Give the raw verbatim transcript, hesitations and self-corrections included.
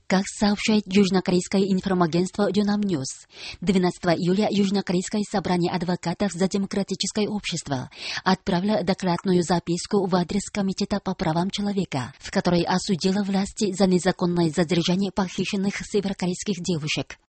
Как сообщает южнокорейское информагентство Yonhap News, двенадцатого июля Южнокорейское собрание адвокатов за демократическое общество отправило докладную записку в адрес Комитета по правам человека, в которой осудило власти за незаконное задержание похищенных северокорейских девушек.